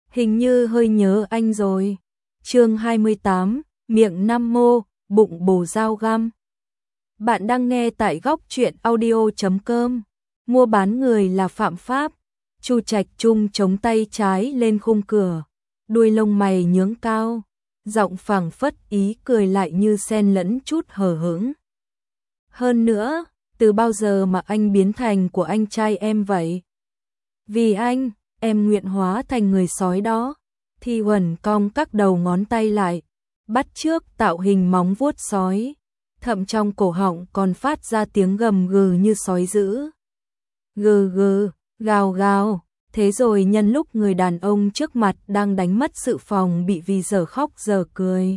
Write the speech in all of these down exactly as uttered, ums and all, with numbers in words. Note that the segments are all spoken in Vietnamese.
hình như hơi nhớ anh rồi. Chương hai mươi tám, miệng Nam Mô, bụng bồ dao găm. Bạn đang nghe tại góc truyện audio chấm com. Mua bán người là phạm pháp. Chu Trạch Trung chống tay trái lên khung cửa, đuôi lông mày nhướng cao, giọng phảng phất ý cười lại như xen lẫn chút hờ hững. Hơn nữa, từ bao giờ mà anh biến thành của anh trai em vậy? Vì anh, em nguyện hóa thành người sói đó. Thi Huẩn cong các đầu ngón tay lại, bắt chước tạo hình móng vuốt sói, thậm trong cổ họng còn phát ra tiếng gầm gừ như sói dữ. Gừ gừ, gào gào, thế rồi nhân lúc người đàn ông trước mặt đang đánh mất sự phòng bị vì giờ khóc giờ cười,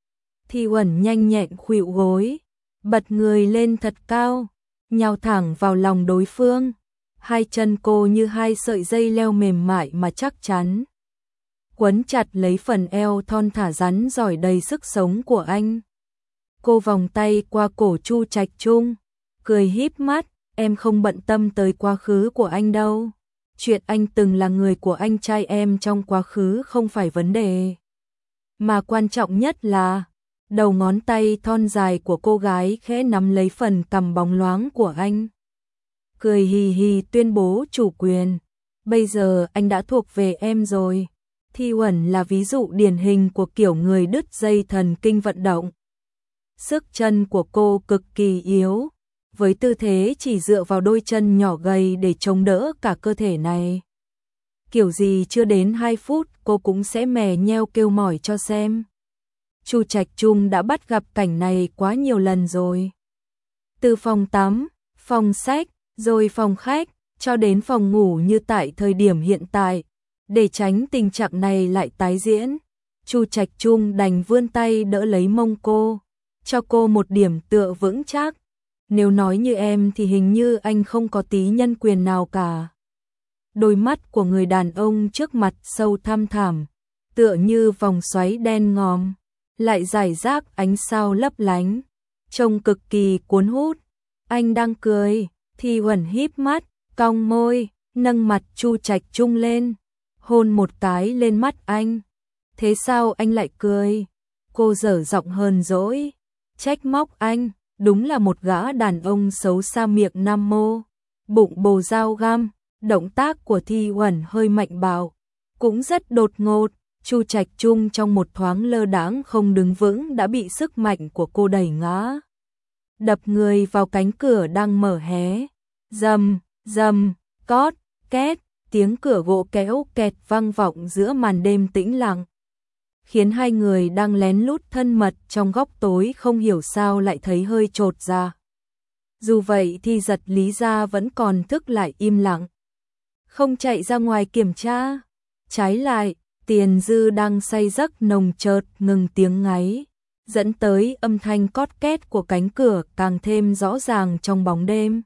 Thi Huẩn nhanh nhẹn khuỵu gối, bật người lên thật cao, nhào thẳng vào lòng đối phương. Hai chân cô như hai sợi dây leo mềm mại mà chắc chắn, quấn chặt lấy phần eo thon thả rắn rỏi đầy sức sống của anh. Cô vòng tay qua cổ Chu Trạch Trung, cười híp mắt, em không bận tâm tới quá khứ của anh đâu. Chuyện anh từng là người của anh trai em trong quá khứ không phải vấn đề. Mà quan trọng nhất là, đầu ngón tay thon dài của cô gái khẽ nắm lấy phần cằm bóng loáng của anh. Cười hì hì tuyên bố chủ quyền. Bây giờ anh đã thuộc về em rồi. Thi Huẩn là ví dụ điển hình của kiểu người đứt dây thần kinh vận động. Sức chân của cô cực kỳ yếu, với tư thế chỉ dựa vào đôi chân nhỏ gầy để chống đỡ cả cơ thể này. Kiểu gì chưa đến hai phút cô cũng sẽ mè nheo kêu mỏi cho xem. Chu Trạch Trung đã bắt gặp cảnh này quá nhiều lần rồi. Từ phòng tắm, phòng sách, rồi phòng khách, cho đến phòng ngủ như tại thời điểm hiện tại. Để tránh tình trạng này lại tái diễn, Chu Trạch Trung đành vươn tay đỡ lấy mông cô, cho cô một điểm tựa vững chắc. Nếu nói như em thì hình như anh không có tí nhân quyền nào cả. Đôi mắt của người đàn ông trước mặt sâu thăm thẳm, tựa như vòng xoáy đen ngòm, lại rải rác ánh sao lấp lánh, trông cực kỳ cuốn hút. Anh đang cười, Thi Huẩn híp mắt, cong môi, nâng mặt Chu Trạch Trung lên, hôn một cái lên mắt anh. Thế sao anh lại cười? Cô dở giọng hờn dỗi, trách móc anh, đúng là một gã đàn ông xấu xa miệng Nam Mô, bụng bồ dao găm. Động tác của Thi Huẩn hơi mạnh bạo, cũng rất đột ngột. Chu Trạch Trung trong một thoáng lơ đãng không đứng vững đã bị sức mạnh của cô đẩy ngã, đập người vào cánh cửa đang mở hé. Rầm, rầm, cót, két, tiếng cửa gỗ kéo kẹt vang vọng giữa màn đêm tĩnh lặng, khiến hai người đang lén lút thân mật trong góc tối không hiểu sao lại thấy hơi chột dạ. Dù vậy thì Giật Lý gia vẫn còn thức lại im lặng, không chạy ra ngoài kiểm tra. Trái lại, Tiền Dư đang say giấc nồng chợt ngừng tiếng ngáy, dẫn tới âm thanh cót két của cánh cửa càng thêm rõ ràng trong bóng đêm.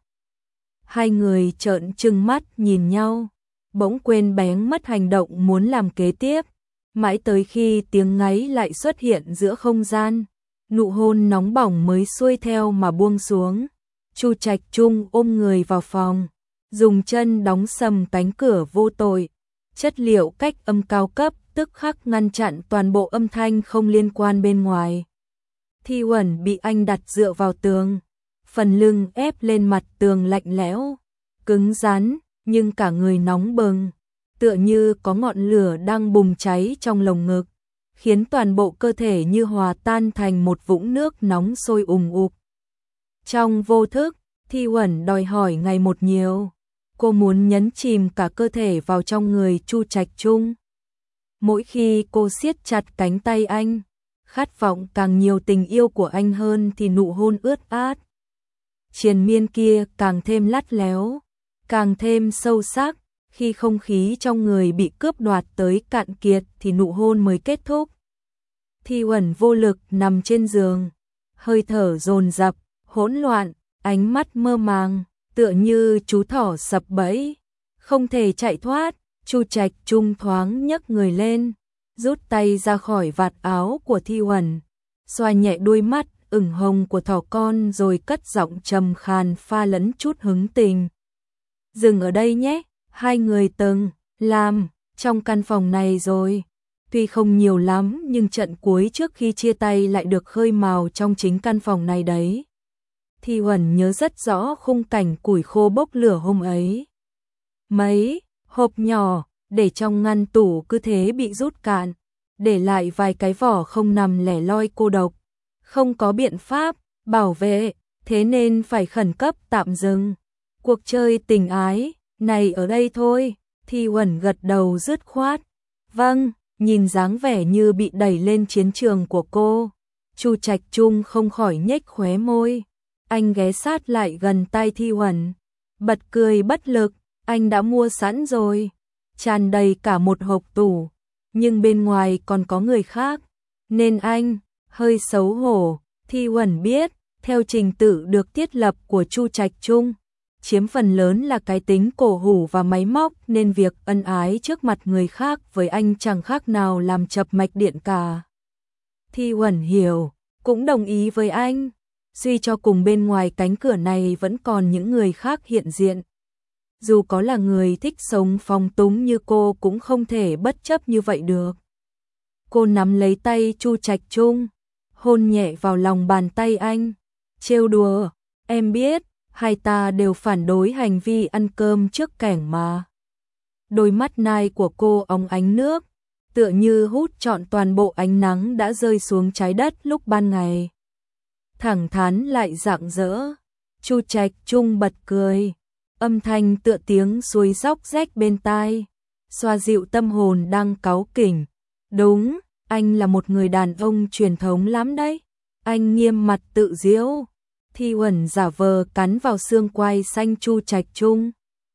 Hai người trợn trừng mắt nhìn nhau, bỗng quên bén mất hành động muốn làm kế tiếp, mãi tới khi tiếng ngáy lại xuất hiện giữa không gian, nụ hôn nóng bỏng mới xuôi theo mà buông xuống. Chu Trạch Trung ôm người vào phòng, dùng chân đóng sầm cánh cửa vô tội. Chất liệu cách âm cao cấp tức khắc ngăn chặn toàn bộ âm thanh không liên quan bên ngoài. Thi Huẩn bị anh đặt dựa vào tường, phần lưng ép lên mặt tường lạnh lẽo, cứng rắn, nhưng cả người nóng bừng, tựa như có ngọn lửa đang bùng cháy trong lồng ngực, khiến toàn bộ cơ thể như hòa tan thành một vũng nước nóng sôi ùm ụp. Trong vô thức, Thi Huẩn đòi hỏi ngày một nhiều. Cô muốn nhấn chìm cả cơ thể vào trong người Chu Trạch Trung. Mỗi khi cô siết chặt cánh tay anh, khát vọng càng nhiều tình yêu của anh hơn thì nụ hôn ướt át triền miên kia càng thêm lắt léo, càng thêm sâu sắc. Khi không khí trong người bị cướp đoạt tới cạn kiệt thì nụ hôn mới kết thúc. Thi Huẩn vô lực nằm trên giường, hơi thở dồn dập, hỗn loạn, ánh mắt mơ màng, tựa như chú thỏ sập bẫy, không thể chạy thoát. Chu Trạch Trung thoáng nhấc người lên, rút tay ra khỏi vạt áo của Thi Huẩn, xoa nhẹ đôi mắt ửng hồng của thỏ con rồi cất giọng trầm khàn pha lẫn chút hứng tình. Dừng ở đây nhé, hai người từng làm trong căn phòng này rồi. Tuy không nhiều lắm nhưng trận cuối trước khi chia tay lại được khơi mào trong chính căn phòng này đấy. Thi Huẩn nhớ rất rõ khung cảnh củi khô bốc lửa hôm ấy. Mấy hộp nhỏ để trong ngăn tủ cứ thế bị rút cạn, để lại vài cái vỏ không nằm lẻ loi cô độc. Không có biện pháp bảo vệ, thế nên phải khẩn cấp tạm dừng cuộc chơi tình ái này ở đây thôi. Thi Huẩn gật đầu dứt khoát. Vâng. Nhìn dáng vẻ như bị đẩy lên chiến trường của cô, Chu Trạch Trung không khỏi nhếch khóe môi. Anh ghé sát lại gần tai Thi Huẩn, bật cười bất lực. Anh đã mua sẵn rồi, tràn đầy cả một hộp tủ, nhưng bên ngoài còn có người khác, nên anh hơi xấu hổ. Thi Huẩn biết, theo trình tự được thiết lập của Chu Trạch Trung, chiếm phần lớn là cái tính cổ hủ và máy móc, nên việc ân ái trước mặt người khác với anh chẳng khác nào làm chập mạch điện cả. Thi Huẩn hiểu, cũng đồng ý với anh, suy cho cùng bên ngoài cánh cửa này vẫn còn những người khác hiện diện. Dù có là người thích sống phóng túng như cô cũng không thể bất chấp như vậy được. Cô nắm lấy tay Chu Trạch Trung, hôn nhẹ vào lòng bàn tay anh, trêu đùa, em biết, hai ta đều phản đối hành vi ăn cơm trước kẻng mà. Đôi mắt nai của cô óng ánh nước, tựa như hút trọn toàn bộ ánh nắng đã rơi xuống trái đất lúc ban ngày. Thẳng thắn lại rạng rỡ. Chu Trạch Trung bật cười, âm thanh tựa tiếng suối róc rách bên tai, xoa dịu tâm hồn đang cáu kỉnh. Đúng, anh là một người đàn ông truyền thống lắm đấy. Anh nghiêm mặt tự giễu. Thi Huẩn giả vờ cắn vào xương quai xanh Chu Trạch Trung,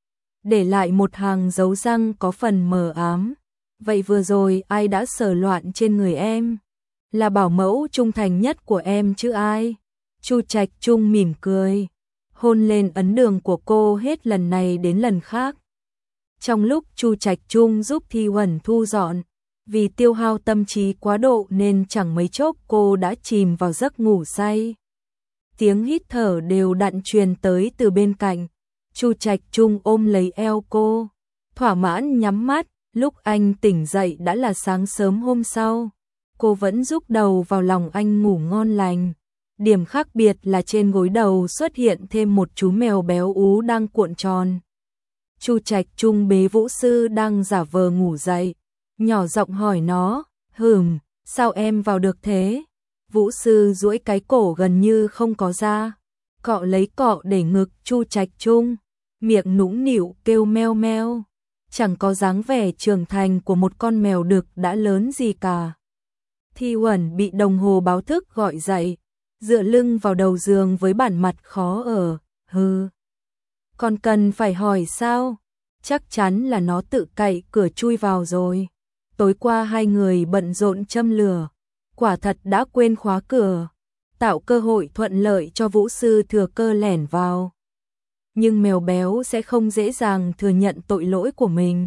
để lại một hàng dấu răng có phần mờ ám. Vậy vừa rồi ai đã sờ loạn trên người em? Là bảo mẫu trung thành nhất của em chứ ai? Chu Trạch Trung mỉm cười, hôn lên ấn đường của cô hết lần này đến lần khác. Trong lúc Chu Trạch Trung giúp Thi Huẩn thu dọn, vì tiêu hao tâm trí quá độ nên chẳng mấy chốc cô đã chìm vào giấc ngủ say. Tiếng hít thở đều đặn truyền tới từ bên cạnh. Chu Trạch Trung ôm lấy eo cô, thỏa mãn nhắm mắt. Lúc anh tỉnh dậy đã là sáng sớm hôm sau. Cô vẫn rúc đầu vào lòng anh ngủ ngon lành. Điểm khác biệt là trên gối đầu xuất hiện thêm một chú mèo béo ú đang cuộn tròn. Chu Trạch Trung bế Vũ Sư đang giả vờ ngủ dậy, nhỏ giọng hỏi nó, hừm, sao em vào được thế? Vũ Sư duỗi cái cổ gần như không có da, cọ lấy cọ để ngực Chu Trạch Trung, miệng nũng nịu kêu meo meo, chẳng có dáng vẻ trưởng thành của một con mèo đực đã lớn gì cả. Thi Huẩn bị đồng hồ báo thức gọi dậy, dựa lưng vào đầu giường với bản mặt khó ở, hừ. Còn cần phải hỏi sao? Chắc chắn là nó tự cậy cửa chui vào rồi. Tối qua hai người bận rộn châm lửa, quả thật đã quên khóa cửa, tạo cơ hội thuận lợi cho Vũ Sư thừa cơ lẻn vào. Nhưng mèo béo sẽ không dễ dàng thừa nhận tội lỗi của mình.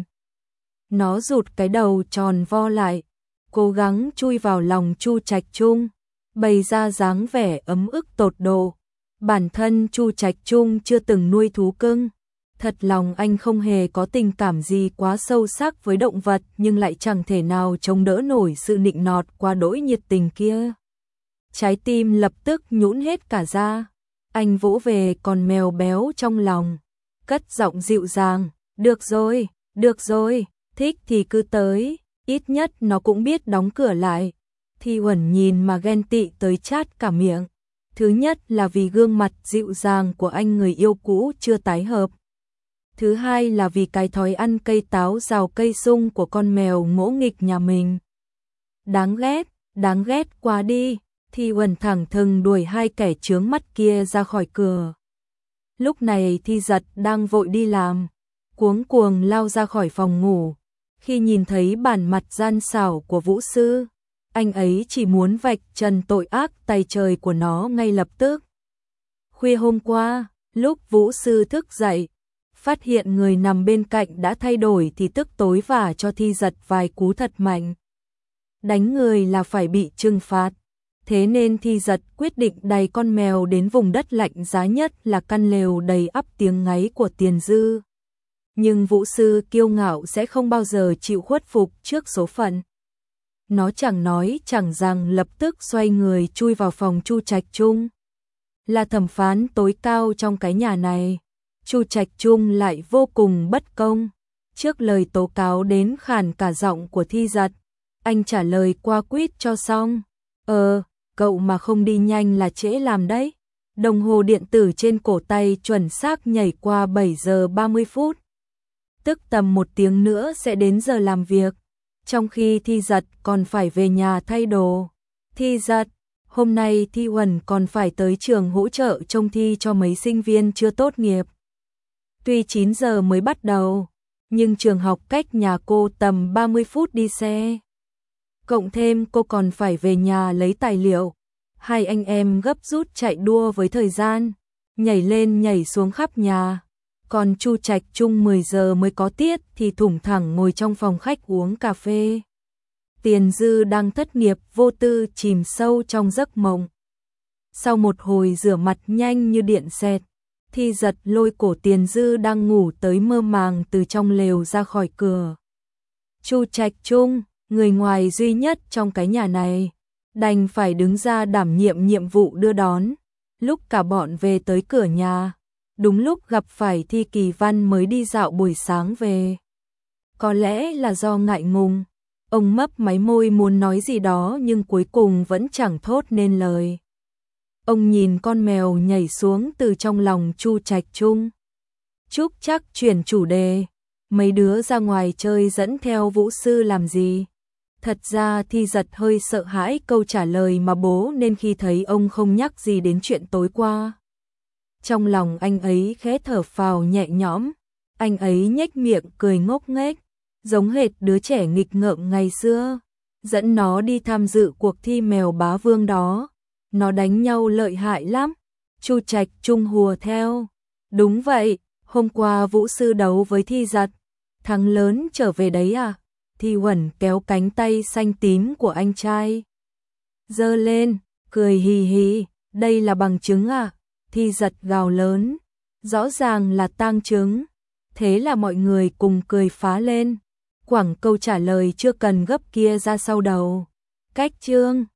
Nó rụt cái đầu tròn vo lại, cố gắng chui vào lòng Chu Trạch Trung, bày ra dáng vẻ ấm ức tột độ. Bản thân Chu Trạch Trung chưa từng nuôi thú cưng, thật lòng anh không hề có tình cảm gì quá sâu sắc với động vật, nhưng lại chẳng thể nào chống đỡ nổi sự nịnh nọt quá đỗi nhiệt tình kia. Trái tim lập tức nhũn hết cả ra. Anh vỗ về con mèo béo trong lòng, cất giọng dịu dàng, được rồi, được rồi, thích thì cứ tới, ít nhất nó cũng biết đóng cửa lại. Thi Huẩn nhìn mà ghen tị tới chát cả miệng. Thứ nhất là vì gương mặt dịu dàng của anh người yêu cũ chưa tái hợp. Thứ hai là vì cái thói ăn cây táo rào cây sung của con mèo ngỗ nghịch nhà mình. Đáng ghét, đáng ghét quá đi. Thi Huẩn thẳng thừng đuổi hai kẻ chướng mắt kia ra khỏi cửa. Lúc này Thi Giật đang vội đi làm, cuống cuồng lao ra khỏi phòng ngủ. Khi nhìn thấy bản mặt gian xảo của Vũ Sư, anh ấy chỉ muốn vạch trần tội ác tày trời của nó ngay lập tức. Khuya hôm qua, lúc Vũ Sư thức dậy, phát hiện người nằm bên cạnh đã thay đổi thì tức tối vả cho Thi Giật vài cú thật mạnh. Đánh người là phải bị trừng phạt. Thế nên Thi Giật quyết định đày con mèo đến vùng đất lạnh giá nhất là căn lều đầy ắp tiếng ngáy của Tiền Dư. Nhưng vũ sư kiêu ngạo sẽ không bao giờ chịu khuất phục trước số phận. Nó chẳng nói chẳng rằng lập tức xoay người chui vào phòng Chu Trạch Trung. Là thẩm phán tối cao trong cái nhà này, Chu Trạch Trung lại vô cùng bất công. Trước lời tố cáo đến khàn cả giọng của Thi Giật, anh trả lời qua quýt cho xong. Ờ, cậu mà không đi nhanh là trễ làm đấy. Đồng hồ điện tử trên cổ tay chuẩn xác nhảy qua bảy giờ ba mươi phút. Tức tầm một tiếng nữa sẽ đến giờ làm việc. Trong khi Thi Giật còn phải về nhà thay đồ. Thi Giật, hôm nay Thi Huẩn còn phải tới trường hỗ trợ trông thi cho mấy sinh viên chưa tốt nghiệp. Tuy chín giờ mới bắt đầu, nhưng trường học cách nhà cô tầm ba mươi phút đi xe. Cộng thêm cô còn phải về nhà lấy tài liệu. Hai anh em gấp rút chạy đua với thời gian, nhảy lên nhảy xuống khắp nhà. Còn Chu Trạch Trung mười giờ mới có tiết thì thủng thẳng ngồi trong phòng khách uống cà phê. Tiền Dư đang thất nghiệp vô tư chìm sâu trong giấc mộng. Sau một hồi rửa mặt nhanh như điện xẹt, Thi Giật lôi cổ Tiền Dư đang ngủ tới mơ màng từ trong lều ra khỏi cửa. Chu Trạch Trung, người ngoài duy nhất trong cái nhà này, đành phải đứng ra đảm nhiệm nhiệm vụ đưa đón. Lúc cả bọn về tới cửa nhà, đúng lúc gặp phải Thi Kỳ Văn mới đi dạo buổi sáng về. Có lẽ là do ngại ngùng, ông mấp máy môi muốn nói gì đó nhưng cuối cùng vẫn chẳng thốt nên lời. Ông nhìn con mèo nhảy xuống từ trong lòng Chu Trạch Trung. Trúc chắc chuyển chủ đề, mấy đứa ra ngoài chơi dẫn theo vũ sư làm gì? Thật ra Thi Giật hơi sợ hãi câu trả lời mà bố nên khi thấy ông không nhắc gì đến chuyện tối qua. Trong lòng anh ấy khẽ thở phào nhẹ nhõm, anh ấy nhếch miệng cười ngốc nghếch, giống hệt đứa trẻ nghịch ngợm ngày xưa, dẫn nó đi tham dự cuộc thi mèo bá vương đó. Nó đánh nhau lợi hại lắm. Chu Trạch Trung hùa theo. Đúng vậy, hôm qua vũ sư đấu với Thi Giật, thắng lớn trở về đấy à? Thi Huẩn kéo cánh tay xanh tím của anh trai giơ lên, cười hì hì, đây là bằng chứng à? Thi Giật gào lớn, rõ ràng là tang chứng. Thế là mọi người cùng cười phá lên, quẳng câu trả lời chưa cần gấp kia ra sau đầu. Cách chương